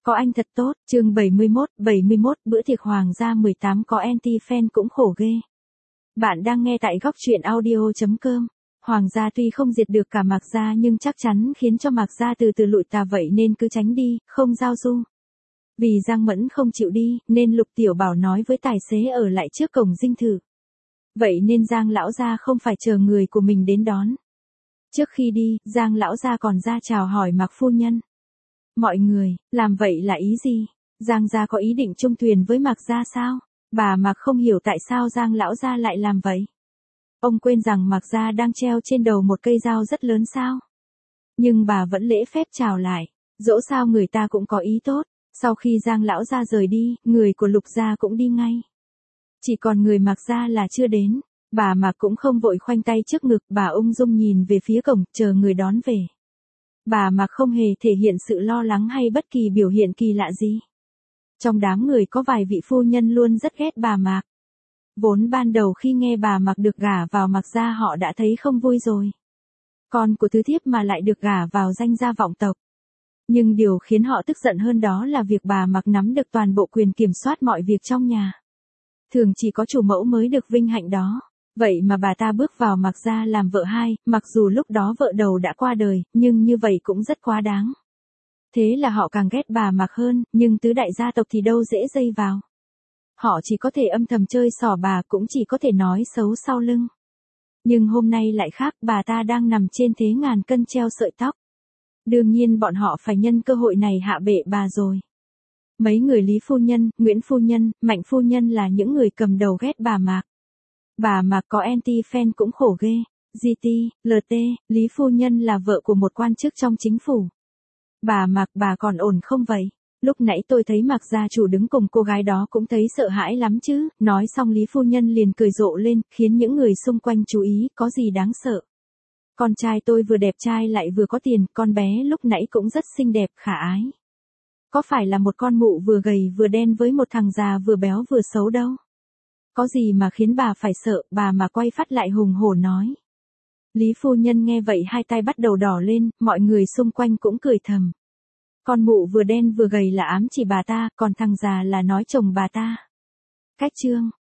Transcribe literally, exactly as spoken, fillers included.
Có anh thật tốt, chương bảy mươi mốt, bảy mươi mốt, bữa tiệc hoàng gia mười tám có anti-fan cũng khổ ghê. Bạn đang nghe tại góc truyện audio chấm com. Hoàng gia tuy không diệt được cả Mạc gia nhưng chắc chắn khiến cho Mạc gia từ từ lụi tà, vậy nên cứ tránh đi, không giao du. Vì Giang Mẫn không chịu đi, nên Lục Tiểu Bảo nói với tài xế ở lại trước cổng dinh thự. Vậy nên Giang lão gia không phải chờ người của mình đến đón. Trước khi đi, Giang lão gia còn ra chào hỏi Mạc phu nhân. Mọi người, làm vậy là ý gì? Giang gia có ý định chung thuyền với Mạc gia sao? Bà Mạc không hiểu tại sao Giang lão gia lại làm vậy. Ông quên rằng Mạc gia đang treo trên đầu một cây dao rất lớn sao? Nhưng bà vẫn lễ phép chào lại, dẫu sao người ta cũng có ý tốt. Sau khi Giang lão gia rời đi, người của Lục gia cũng đi ngay. Chỉ còn người Mạc gia là chưa đến. Bà Mạc cũng không vội khoanh tay trước ngực, bà ung dung nhìn về phía cổng, chờ người đón về. Bà Mạc không hề thể hiện sự lo lắng hay bất kỳ biểu hiện kỳ lạ gì. Trong đám người có vài vị phu nhân luôn rất ghét bà Mạc. Vốn ban đầu khi nghe bà Mạc được gả vào Mạc gia họ đã thấy không vui rồi. Con của thứ thiếp mà lại được gả vào danh gia vọng tộc. Nhưng điều khiến họ tức giận hơn đó là việc bà Mạc nắm được toàn bộ quyền kiểm soát mọi việc trong nhà. Thường chỉ có chủ mẫu mới được vinh hạnh đó. Vậy mà bà ta bước vào Mạc gia làm vợ hai, mặc dù lúc đó vợ đầu đã qua đời, nhưng như vậy cũng rất quá đáng. Thế là họ càng ghét bà Mạc hơn, nhưng tứ đại gia tộc thì đâu dễ dây vào. Họ chỉ có thể âm thầm chơi xỏ bà, cũng chỉ có thể nói xấu sau lưng. Nhưng hôm nay lại khác, bà ta đang nằm trên thế ngàn cân treo sợi tóc. Đương nhiên bọn họ phải nhân cơ hội này hạ bệ bà rồi. Mấy người Lý phu nhân, Nguyễn phu nhân, Mạnh phu nhân là những người cầm đầu ghét bà Mạc. Bà Mạc có anti-fan cũng khổ ghê. giê tê, lờ tê, Lý phu nhân là vợ của một quan chức trong chính phủ. Bà Mạc, bà còn ổn không vậy? Lúc nãy tôi thấy Mạc gia chủ đứng cùng cô gái đó cũng thấy sợ hãi lắm chứ. Nói xong Lý phu nhân liền cười rộ lên, khiến những người xung quanh chú ý, có gì đáng sợ. Con trai tôi vừa đẹp trai lại vừa có tiền, con bé lúc nãy cũng rất xinh đẹp, khả ái. Có phải là một con mụ vừa gầy vừa đen với một thằng già vừa béo vừa xấu đâu. Có gì mà khiến bà phải sợ, bà mà quay phát lại hùng hổ nói. Lý phu nhân nghe vậy hai tay bắt đầu đỏ lên, mọi người xung quanh cũng cười thầm. Con mụ vừa đen vừa gầy là ám chỉ bà ta, còn thằng già là nói chồng bà ta. Cách chương.